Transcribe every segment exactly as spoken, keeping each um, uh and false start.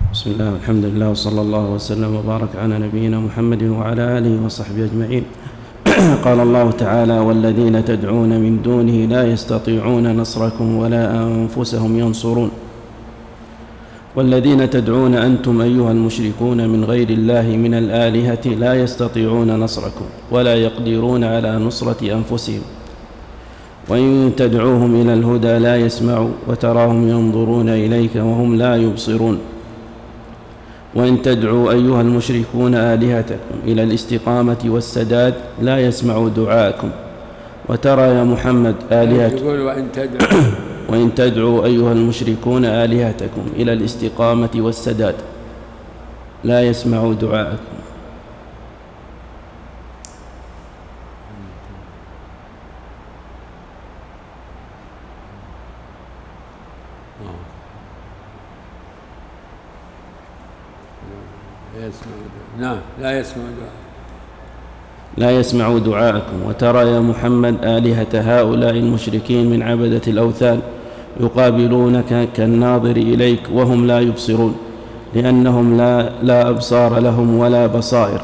بسم الله والحمد لله وصلى الله وسلم وبارك على نبينا محمد وعلى آله وصحبه أجمعين. قال الله تعالى: والذين تدعون من دونه لا يستطيعون نصركم ولا أنفسهم ينصرون. والذين تدعون أنتم أيها المشركون من غير الله من الآلهة لا يستطيعون نصركم ولا يقدرون على نصرة أنفسهم، وإن تدعوهم إلى الهدى لا يسمعوا وتراهم ينظرون إليك وهم لا يبصرون. وإن تدعوا أيها المشركون آلهتكم إلى الاستقامة والسداد لا يسمعوا دعاءكم. وترى يا محمد آلهتكم وإن تدعوا وإن تدعوا أيها المشركون آلهتكم إلى الاستقامة والسداد لا يسمعوا دعاءكم. نعم لا يسمع دعاء لا يسمع دعاءكم. وترى يا محمد آلهة هؤلاء المشركين من عبدة الأوثان يقابلونك كالناظر إليك وهم لا يبصرون، لأنهم لا, لا أبصار لهم ولا بصائر.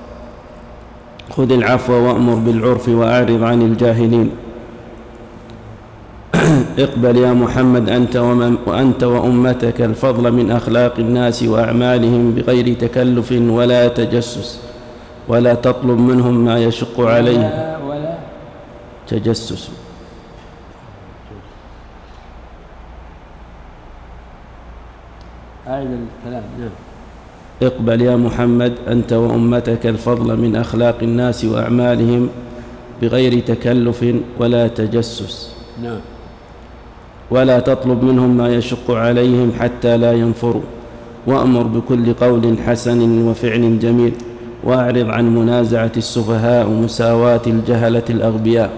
خذ العفو وأمر بالعرف وأعرض عن الجاهلين. اقبل يا محمد أنت, وأنت وأمتك الفضل من أخلاق الناس وأعمالهم بغير تكلف ولا تجسس، ولا تطلب منهم ما يشق عليهم ولا تجسس. هذا الكلام. نعم. اقبل يا محمد أنت وأمتك الفضل من أخلاق الناس وأعمالهم بغير تكلف ولا تجسس. نعم. ولا تطلب منهم ما يشق عليهم حتى لا ينفروا. وأمر بكل قول حسن وفعل جميل، وأعرض عن منازعة السفهاء ومساواة الجهلة الأغبياء.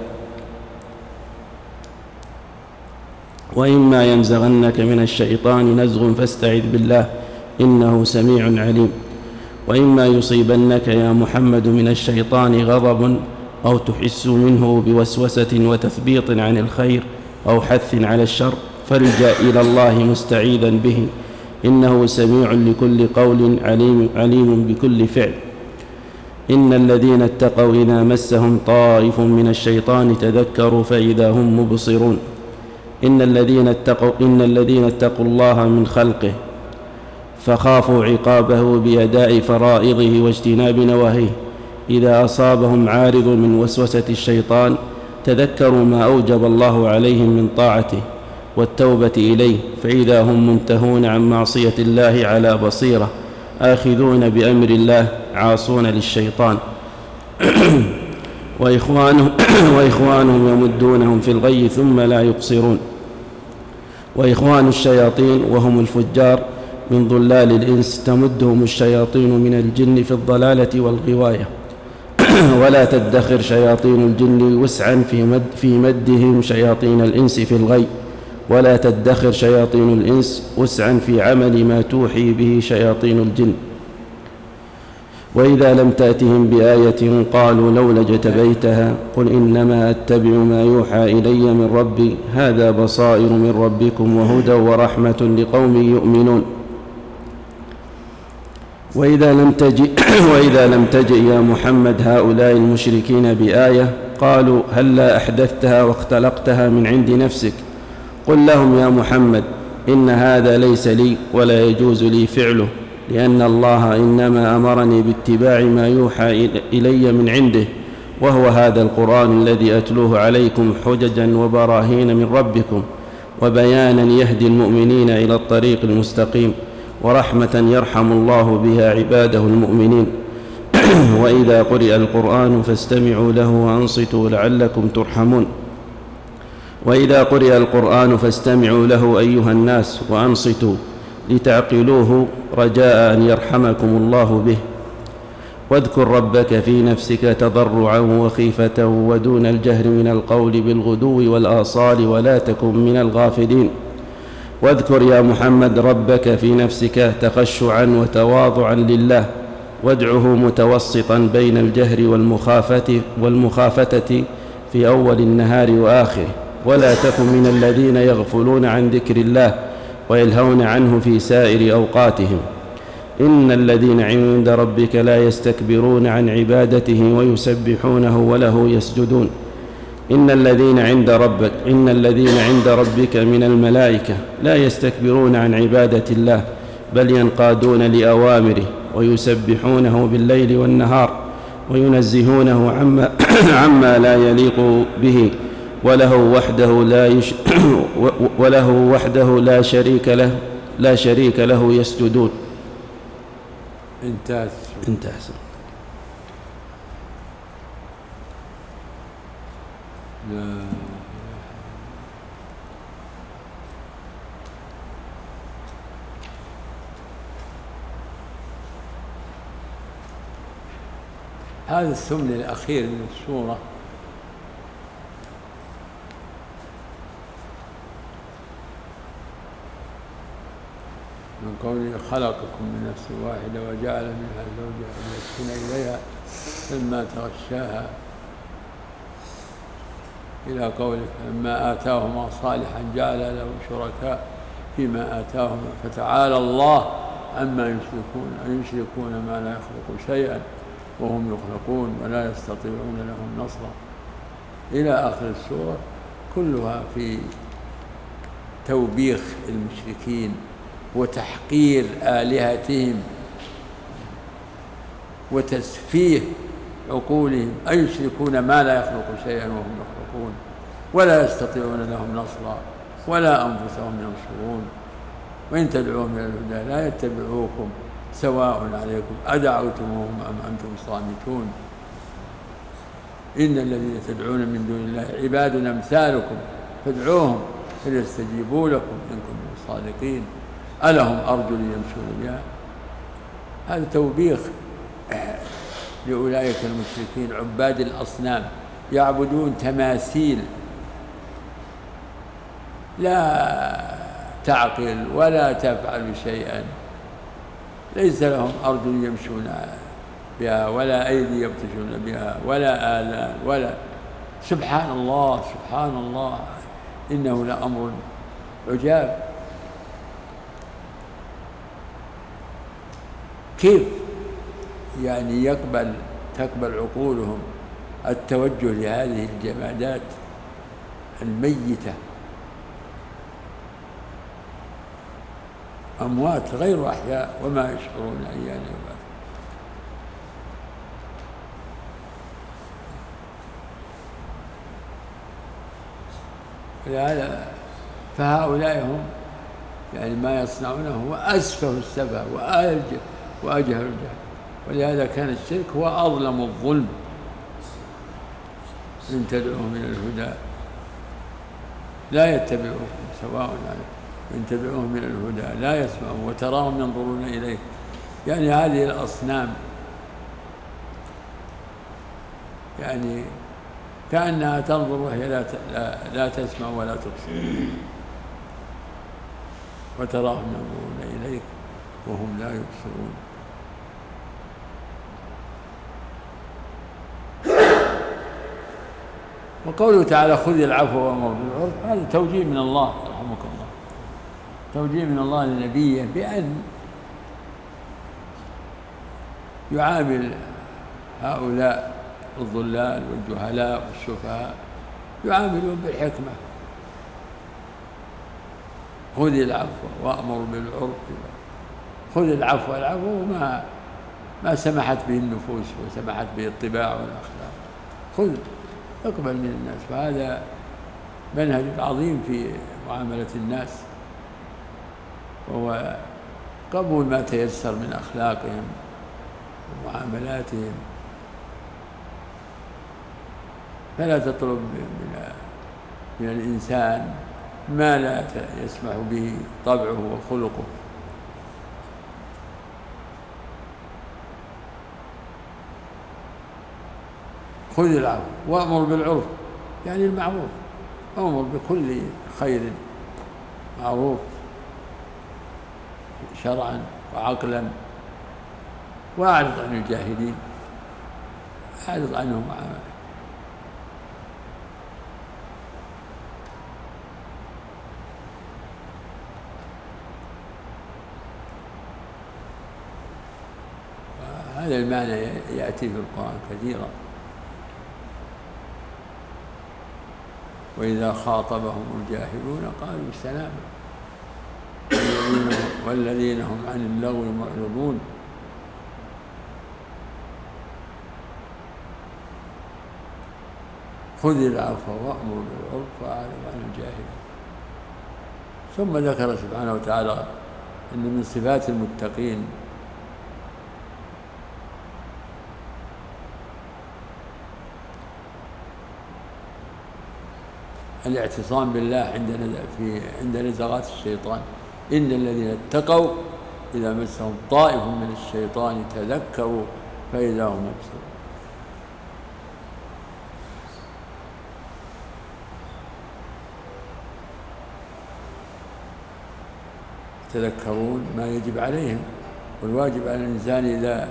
وإما ينزغنك من الشيطان نزغ فاستعذ بالله إنه سميع عليم. وإما يصيبنك يا محمد من الشيطان غضب أو تحس منه بوسوسة وتثبيط عن الخير أو حث على الشر فارجع إلى الله مستعيذا به إنه سميع لكل قول عليم, عليم بكل فعل. إن الذين اتقوا إذا مسهم طائف من الشيطان تذكروا فإذا هم مبصرون. إن الذين اتقوا, إن الذين اتقوا الله من خلقه فخافوا عقابه بأداء فرائضه واجتناب نواهيه إذا أصابهم عارض من وسوسة الشيطان تذكروا ما أوجب الله عليهم من طاعته والتوبة إليه فإذا هم منتهون عن معصية الله على بصيرة آخذون بأمر الله عاصون للشيطان. وإخوانهم, وإخوانهم يمدونهم في الغي ثم لا يقصرون. وإخوان الشياطين وهم الفجار من ضلال الإنس تمدهم الشياطين من الجن في الضلالة والغواية، ولا تدخر شياطين الجن وسعا في, مد في مدهم شياطين الإنس في الغي، ولا تدخر شياطين الإنس وسعا في عمل ما توحي به شياطين الجن. وإذا لم تأتهم بآية قالوا لولا اجتبيتها قل إنما أتبع ما يوحى إلي من ربي هذا بصائر من ربكم وهدى ورحمة لقوم يؤمنون. وإذا لم تجئ وإذا لم تجئ يا محمد هؤلاء المشركين بآية قالوا هلا أحدثتها واختلقتها من عند نفسك قل لهم يا محمد إن هذا ليس لي ولا يجوز لي فعله، لأن الله إنما أمرني باتباع ما يوحى إلي من عنده، وهو هذا القرآن الذي أتلوه عليكم حججا وبراهين من ربكم وبيانا يهدي المؤمنين إلى الطريق المستقيم ورحمة يرحم الله بها عباده المؤمنين. وإذا قرئ القرآن فاستمعوا له وأنصتوا لعلكم ترحمون. وإذا قرئ القرآن فاستمعوا له أيها الناس وأنصتوا لتعقلوه رجاء أن يرحمكم الله به. واذكر ربك في نفسك تضرعا وخيفة ودون الجهر من القول بالغدو والآصال ولا تكن من الغافلين. واذكر يا محمد ربك في نفسك تخشعا وتواضعا لله وادعه متوسطا بين الجهر والمخافة, والمخافتة في أول النهار وآخره، ولا تكن من الذين يغفلون عن ذكر الله ويلهون عنه في سائر أوقاتهم. إن الذين عند ربك لا يستكبرون عن عبادته ويسبحونه وله يسجدون. إن الذين عند ربك إن الذين عند ربك من الملائكة لا يستكبرون عن عبادة الله بل ينقادون لأوامره ويسبحونه بالليل والنهار وينزهونه عما, عما لا يليق به وله وحده لا يش وله وحده لا شريك له لا شريك له يسجدون. انتهى انتهى. لا. هذا الثمن الأخير من السورة من قوله خلقكم من نفس واحدة وجعل منها زوجها ليسكن إليها فلما تغشاها إلى قوله فلما آتاهما صالحا جعل له شركاء فيما آتاهما فتعالى الله عما يشركون أن يشركون ما لا يخلق شيئا وهم يخلقون ولا يستطيعون لهم نصرا إلى آخر السورة، كلها في توبيخ المشركين وتحقير آلهتهم وتسفيه عقولهم أن يشركون ما لا يخلق شيئا وهم يخلقون ولا يستطيعون لهم نصرا ولا أنفسهم ينصرون وإن تدعوهم إلى الهدى لا يتبعوكم سواء عليكم أدعوتموهم أم أنتم صامتون. إن الذين تدعون من دون الله عباد أمثالكم فادعوهم فليستجيبوا لكم إن كنتم صادقين ألهم أرجل يمشون بها. هذا توبيخ لأولئك المشركين عباد الأصنام يعبدون تماثيل لا تعقل ولا تفعل شيئا، ليس لهم أرجل يمشون بها ولا أيدي يبطشون بها ولا آلام ولا. سبحان الله سبحان الله إنه لأمر عجاب. كيف يعني يقبل تقبل عقولهم التوجه لهذه الجمادات الميتة أموات غير أحياء وما يشعرون أيان يبعثون. لهذا فهؤلاء هم يعني ما يصنعونه هو أسفه السفه وأجهل الجهل، ولهذا كان الشرك هو أظلم الظلم. إن تدعوهم إلى الهدى لا يتبعوكم سواء عليكم إن تدعوهم إلى الهدى لا يسمعون وتراهم ينظرون إليه. يعني هذه الأصنام يعني كأنها تنظر وهي لا, لا, لا تسمع ولا تبصر، وتراهم ينظرون إليك وهم لا يبصرون. وقوله تعالى خذ العفو وأمر بالعرف هذا توجيه من الله رحمك الله، توجيه من الله لنبيه بأن يعامل هؤلاء الضلال والجهلاء والسفهاء يعاملون بالحكمة. خذ العفو وأمر بالعرف. خذ العفو، العفو ما ما سمحت به النفوس وسمحت به الطباع والأخلاق. خذ اقبل من الناس، وهذا منهج عظيم في معاملة الناس، وهو قبول ما تيسر من أخلاقهم ومعاملاتهم. فلا تطلب من, من الإنسان ما لا يسمح به طبعه وخلقه. خذ العفو وأمر بالعرف يعني المعروف، أمر بكل خير معروف شرعا وعقلا، وأعرض عن الجاهلين، أعرض عنهم. هذا المعنى يأتي في القرآن كثيرا. وإذا خاطبهم الجاهلون قالوا سلاما والذين هم عن اللغو معرضون. خذ العفو وأمر بالعرف وأعرض عن الجاهلين. ثم ذكر سبحانه وتعالى أن من صفات المتقين الاعتصام بالله عند في عند نزغات الشيطان. إن الذين اتقوا إذا مسهم طائف من الشيطان تذكروا فإذا هم مبصرون. يتذكرون ما يجب عليهم، والواجب على الإنسان إذا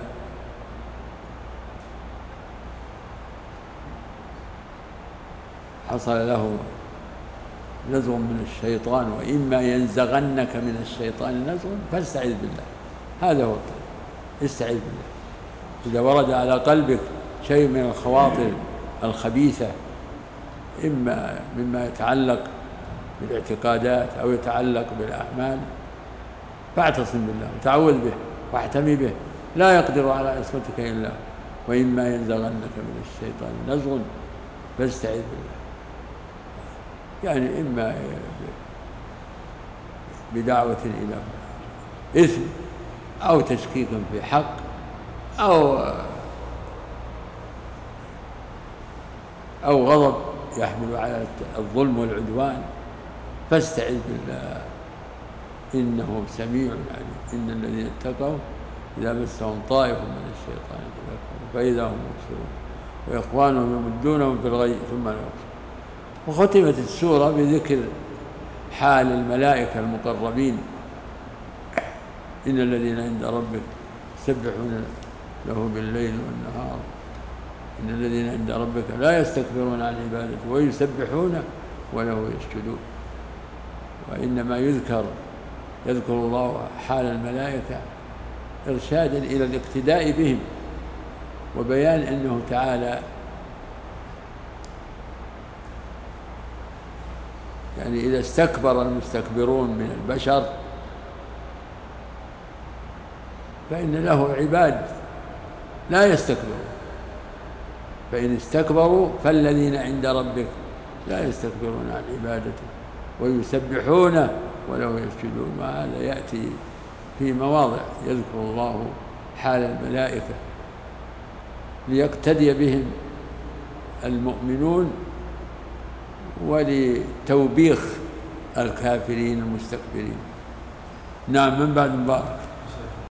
حصل له نزغ من الشيطان وإما ينزغنك من الشيطان نزغ فاستعذ بالله. هذا هو الطريق، استعذ بالله. إذا ورد على قلبك شيء من الخواطر الخبيثة إما مما يتعلق بالاعتقادات أو يتعلق بالأعمال فاعتصم بالله وتعوذ به واحتمي به، لا يقدر على عصمتك إلا. وإما ينزغنك من الشيطان نزغ فاستعذ بالله. يعني إما بدعوة إلى إثم أو تشكيك في حق أو أو غضب يحمل على الظلم والعدوان فاستعذ بالله إنه سميع عليم. إن الذين اتقوا إذا مسهم طائف من الشيطان تذكروا فإذا هم مبصرون وإخوانهم يمدونهم في الغي ثم لا يبصرون. وختمت السورة بذكر حال الملائكة المقربين. إن الذين عند ربك يسبحون له بالليل والنهار. إن الذين عند ربك لا يستكبرون عن عبادته ويسبحونه وله يسجدون. وإنما يذكر يذكر الله حال الملائكة إرشادا إلى الاقتداء بهم وبيان أنه تعالى يعني إذا استكبر المستكبرون من البشر فإن له عباد لا يستكبرون. فإن استكبروا فالذين عند ربك لا يستكبرون عن عبادته ويسبحونه وله يسجدون. وهذا يأتي في مواضع يذكر الله حال الملائكة ليقتدي بهم المؤمنون ولتوبيخ الكافرين المستكبرين. نعم. من بعد مبارك.